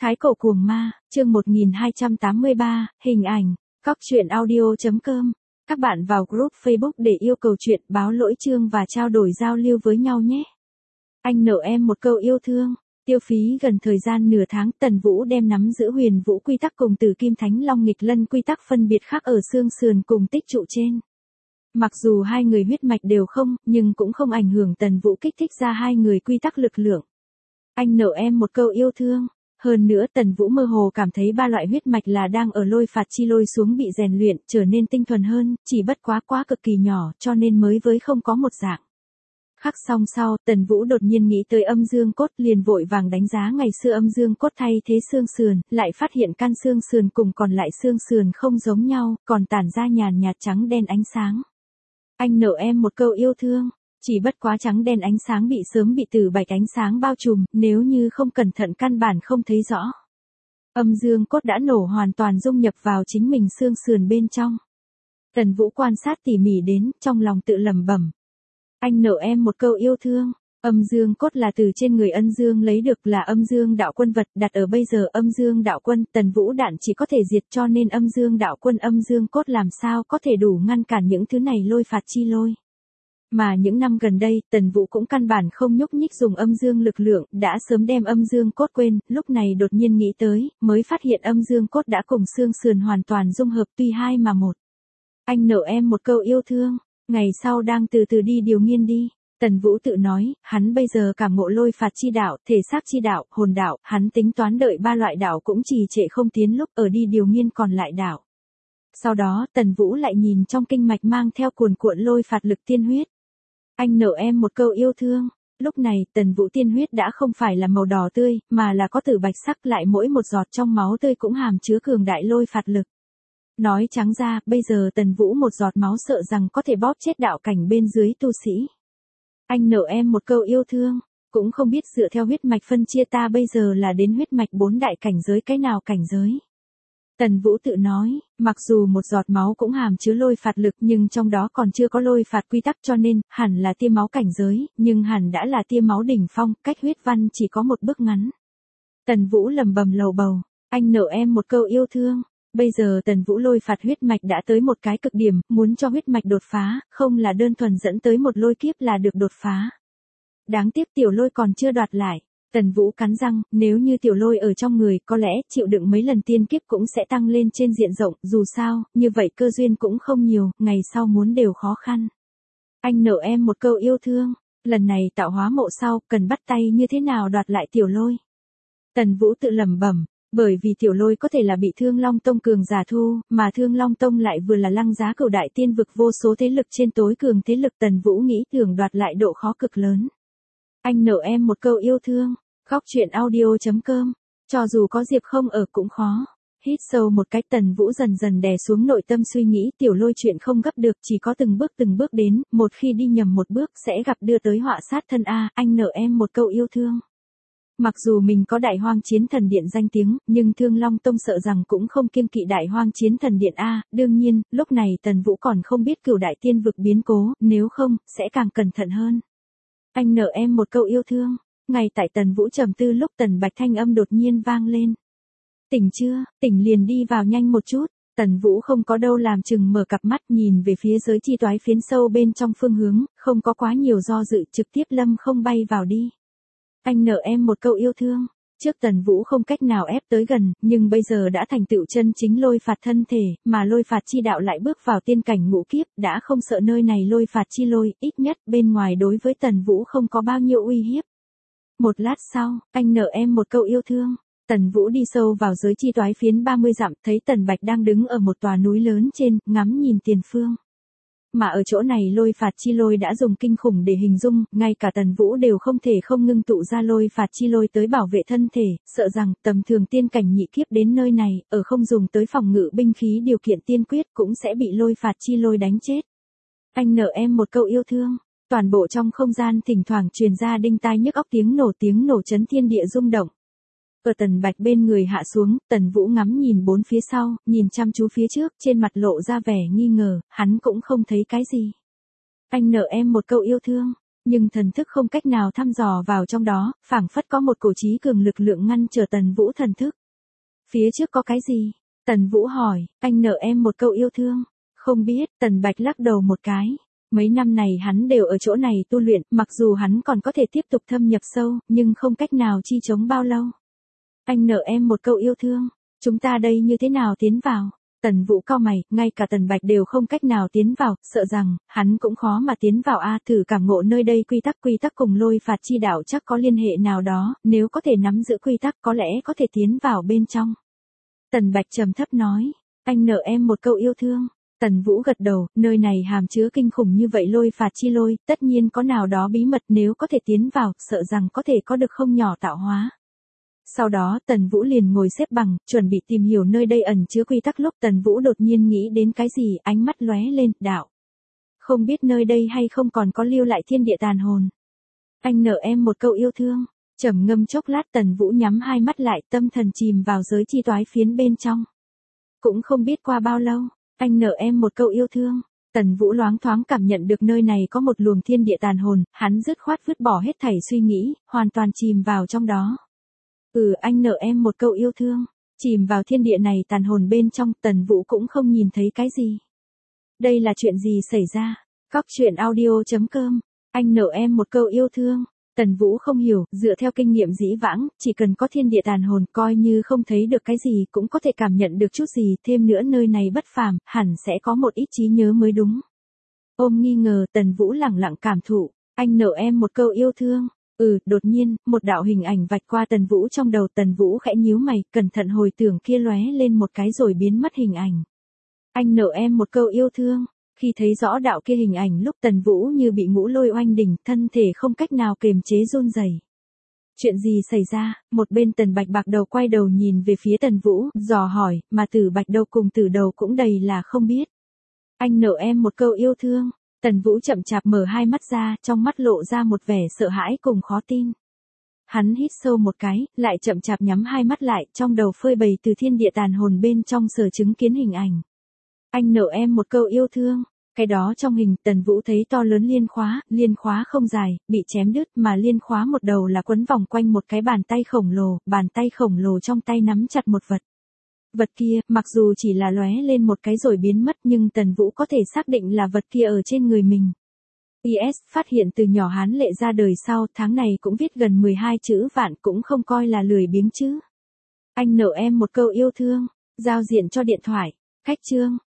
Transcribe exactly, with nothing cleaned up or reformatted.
Thái cổ cuồng ma, chương một nghìn hai trăm tám mươi ba, hình ảnh, cóc truyện audio chấm com. Các bạn vào group Facebook để yêu cầu chuyện, báo lỗi chương và trao đổi giao lưu với nhau nhé. Anh nợ em một câu yêu thương. Tiêu phí gần thời gian nửa tháng, Tần Vũ đem nắm giữ huyền vũ quy tắc cùng Tử Kim Thánh Long nghịch lân quy tắc phân biệt khác ở xương sườn cùng tích trụ trên. Mặc dù hai người huyết mạch đều không, nhưng cũng không ảnh hưởng Tần Vũ kích thích ra hai người quy tắc lực lượng. Anh nợ em một câu yêu thương. Hơn nữa Tần Vũ mơ hồ cảm thấy ba loại huyết mạch là đang ở lôi phạt chi lôi xuống bị rèn luyện, trở nên tinh thuần hơn, chỉ bất quá quá cực kỳ nhỏ, cho nên mới với không có một dạng. Khắc xong sau, Tần Vũ đột nhiên nghĩ tới âm dương cốt, liền vội vàng đánh giá ngày xưa âm dương cốt thay thế xương sườn, lại phát hiện căn xương sườn cùng còn lại xương sườn không giống nhau, còn tản ra nhàn nhạt trắng đen ánh sáng. Anh nợ em một câu yêu thương. Chỉ bất quá trắng đen ánh sáng bị sớm bị tử bạch ánh sáng bao trùm, nếu như không cẩn thận căn bản không thấy rõ. Âm dương cốt đã nổ hoàn toàn dung nhập vào chính mình xương sườn bên trong. Tần Vũ quan sát tỉ mỉ đến, trong lòng tự lẩm bẩm. Anh nợ em một câu yêu thương. Âm dương cốt là từ trên người Ân Dương lấy được, là âm dương đạo quân vật, đặt ở bây giờ âm dương đạo quân, Tần Vũ đạn chỉ có thể diệt, cho nên âm dương đạo quân âm dương cốt làm sao có thể đủ ngăn cản những thứ này lôi phạt chi lôi. Mà những năm gần đây, Tần Vũ cũng căn bản không nhúc nhích dùng âm dương lực lượng, đã sớm đem âm dương cốt quên, lúc này đột nhiên nghĩ tới, mới phát hiện âm dương cốt đã cùng xương sườn hoàn toàn dung hợp, tuy hai mà một. Anh nợ em một câu yêu thương. Ngày sau đang từ từ đi điều nghiên đi. Tần Vũ tự nói, hắn bây giờ cảm ngộ lôi phạt chi đạo, thể xác chi đạo, hồn đạo, hắn tính toán đợi ba loại đạo cũng trì trệ không tiến lúc ở đi điều nghiên còn lại đạo. Sau đó, Tần Vũ lại nhìn trong kinh mạch mang theo cuồn cuộn lôi phạt lực tiên huyết. Anh nợ em một câu yêu thương. Lúc này, Tần Vũ tiên huyết đã không phải là màu đỏ tươi, mà là có tử bạch sắc, lại mỗi một giọt trong máu tươi cũng hàm chứa cường đại lôi phạt lực. Nói trắng ra, bây giờ Tần Vũ một giọt máu sợ rằng có thể bóp chết đạo cảnh bên dưới tu sĩ. Anh nợ em một câu yêu thương. Cũng không biết dựa theo huyết mạch phân chia ta bây giờ là đến huyết mạch bốn đại cảnh giới cái nào cảnh giới. Tần Vũ tự nói, mặc dù một giọt máu cũng hàm chứa lôi phạt lực nhưng trong đó còn chưa có lôi phạt quy tắc, cho nên, hẳn là tia máu cảnh giới, nhưng hẳn đã là tia máu đỉnh phong, cách huyết văn chỉ có một bước ngắn. Tần Vũ lầm bầm lầu bầu, anh nợ em một câu yêu thương. Bây giờ Tần Vũ lôi phạt huyết mạch đã tới một cái cực điểm, muốn cho huyết mạch đột phá, không là đơn thuần dẫn tới một lôi kiếp là được đột phá. Đáng tiếc tiểu lôi còn chưa đoạt lại. Tần Vũ cắn răng, nếu như tiểu lôi ở trong người, có lẽ chịu đựng mấy lần tiên kiếp cũng sẽ tăng lên trên diện rộng, dù sao, như vậy cơ duyên cũng không nhiều, ngày sau muốn đều khó khăn. Anh nợ em một câu yêu thương. Lần này tạo hóa mộ sau, cần bắt tay như thế nào đoạt lại tiểu lôi. Tần Vũ tự lẩm bẩm. Bởi vì tiểu lôi có thể là bị Thương Long Tông cường giả thu, mà Thương Long Tông lại vừa là lăng giá cửu đại tiên vực vô số thế lực trên tối cường thế lực, Tần Vũ nghĩ tưởng đoạt lại độ khó cực lớn. Anh nợ em một câu yêu thương. Góc truyện audio chấm com. Cho dù có Diệp không ở cũng khó. Hít sâu một cách, Tần Vũ dần dần đè xuống nội tâm suy nghĩ, tiểu lôi chuyện không gấp được, chỉ có từng bước từng bước đến, một khi đi nhầm một bước sẽ gặp đưa tới họa sát thân a. Anh nợ em một câu yêu thương. Mặc dù mình có Đại Hoang Chiến Thần Điện danh tiếng, nhưng Thương Long Tông sợ rằng cũng không kiêng kỵ Đại Hoang Chiến Thần Điện a. Đương nhiên, lúc này Tần Vũ còn không biết cửu đại tiên vực biến cố, nếu không, sẽ càng cẩn thận hơn. Anh nợ em một câu yêu thương. Ngay tại Tần Vũ trầm tư lúc Tần Bạch thanh âm đột nhiên vang lên. Tỉnh chưa, tỉnh liền đi vào nhanh một chút. Tần Vũ không có đâu làm chừng mở cặp mắt nhìn về phía giới chi toái phiến sâu bên trong phương hướng, không có quá nhiều do dự, trực tiếp lâm không bay vào đi. Anh nợ em một câu yêu thương. Trước Tần Vũ không cách nào ép tới gần, nhưng bây giờ đã thành tựu chân chính lôi phạt thân thể, mà lôi phạt chi đạo lại bước vào tiên cảnh ngũ kiếp, đã không sợ nơi này lôi phạt chi lôi, ít nhất bên ngoài đối với Tần Vũ không có bao nhiêu uy hiếp. Một lát sau, anh nợ em một câu yêu thương. Tần Vũ đi sâu vào giới chi toái phiến ba mươi dặm, thấy Tần Bạch đang đứng ở một tòa núi lớn trên, ngắm nhìn tiền phương. Mà ở chỗ này lôi phạt chi lôi đã dùng kinh khủng để hình dung, ngay cả Tần Vũ đều không thể không ngưng tụ ra lôi phạt chi lôi tới bảo vệ thân thể, sợ rằng tầm thường tiên cảnh nhị kiếp đến nơi này, ở không dùng tới phòng ngự binh khí điều kiện tiên quyết cũng sẽ bị lôi phạt chi lôi đánh chết. Anh nợ em một câu yêu thương. Toàn bộ trong không gian thỉnh thoảng truyền ra đinh tai nhức óc tiếng nổ, tiếng nổ chấn thiên địa rung động. Ở Tần Bạch bên người hạ xuống, Tần Vũ ngắm nhìn bốn phía sau, nhìn chăm chú phía trước, trên mặt lộ ra vẻ nghi ngờ, hắn cũng không thấy cái gì. Anh nợ em một câu yêu thương. Nhưng thần thức không cách nào thăm dò vào trong đó, phảng phất có một cổ chí cường lực lượng ngăn trở Tần Vũ thần thức. Phía trước có cái gì? Tần Vũ hỏi, anh nợ em một câu yêu thương. Không biết, Tần Bạch lắc đầu một cái. Mấy năm này hắn đều ở chỗ này tu luyện, mặc dù hắn còn có thể tiếp tục thâm nhập sâu, nhưng không cách nào chi chống bao lâu. Anh nợ em một câu yêu thương, chúng ta đây như thế nào tiến vào? Tần Vũ cau mày, ngay cả Tần Bạch đều không cách nào tiến vào, sợ rằng, hắn cũng khó mà tiến vào a thử cảm ngộ nơi đây quy tắc quy tắc cùng lôi phạt chi đạo chắc có liên hệ nào đó, nếu có thể nắm giữ quy tắc có lẽ có thể tiến vào bên trong. Tần Bạch trầm thấp nói, anh nợ em một câu yêu thương. Tần Vũ gật đầu, nơi này hàm chứa kinh khủng như vậy lôi phạt chi lôi, tất nhiên có nào đó bí mật nếu có thể tiến vào, sợ rằng có thể có được không nhỏ tạo hóa. Sau đó Tần Vũ liền ngồi xếp bằng, chuẩn bị tìm hiểu nơi đây ẩn chứa quy tắc lúc Tần Vũ đột nhiên nghĩ đến cái gì, ánh mắt lóe lên, đạo. Không biết nơi đây hay không còn có lưu lại thiên địa tàn hồn. Anh nợ em một câu yêu thương, trầm ngâm chốc lát Tần Vũ nhắm hai mắt lại tâm thần chìm vào giới chi toái phiến bên trong. Cũng không biết qua bao lâu, anh nợ em một câu yêu thương. Tần Vũ loáng thoáng cảm nhận được nơi này có một luồng thiên địa tàn hồn, hắn dứt khoát vứt bỏ hết thảy suy nghĩ, hoàn toàn chìm vào trong đó. Ừ, anh nợ em một câu yêu thương. Chìm vào thiên địa này tàn hồn bên trong, Tần Vũ cũng không nhìn thấy cái gì. Đây là chuyện gì xảy ra? Cóc truyện audio chấm com. Anh nợ em một câu yêu thương. Tần Vũ không hiểu, dựa theo kinh nghiệm dĩ vãng, chỉ cần có thiên địa tàn hồn coi như không thấy được cái gì cũng có thể cảm nhận được chút gì, thêm nữa nơi này bất phàm, hẳn sẽ có một ít trí nhớ mới đúng. Ôm nghi ngờ, Tần Vũ lẳng lặng cảm thụ, anh nợ em một câu yêu thương. Ừ, đột nhiên, một đạo hình ảnh vạch qua Tần Vũ trong đầu, Tần Vũ khẽ nhíu mày, cẩn thận hồi tưởng kia lóe lên một cái rồi biến mất hình ảnh. Anh nợ em một câu yêu thương. Khi thấy rõ đạo kia hình ảnh lúc Tần Vũ như bị ngũ lôi oanh đỉnh, thân thể không cách nào kiềm chế run rẩy. Chuyện gì xảy ra? Một bên Tần Bạch bạc đầu quay đầu nhìn về phía Tần Vũ, dò hỏi, mà Tử Bạch đầu cùng Tử đầu cũng đầy là không biết. Anh nợ em một câu yêu thương. Tần Vũ chậm chạp mở hai mắt ra, trong mắt lộ ra một vẻ sợ hãi cùng khó tin. Hắn hít sâu một cái, lại chậm chạp nhắm hai mắt lại, trong đầu phơi bày từ thiên địa tàn hồn bên trong sở chứng kiến hình ảnh. Anh nợ em một câu yêu thương. Cái đó trong hình, Tần Vũ thấy to lớn liên khóa, liên khóa không dài, bị chém đứt mà liên khóa một đầu là quấn vòng quanh một cái bàn tay khổng lồ, bàn tay khổng lồ trong tay nắm chặt một vật. Vật kia, mặc dù chỉ là lóe lên một cái rồi biến mất nhưng Tần Vũ có thể xác định là vật kia ở trên người mình. i ét phát hiện từ nhỏ Hán Lệ ra đời sau, tháng này cũng viết gần mười hai chữ vạn, cũng không coi là lười biếng chứ. Anh nợ em một câu yêu thương, giao diện cho điện thoại, khách chương.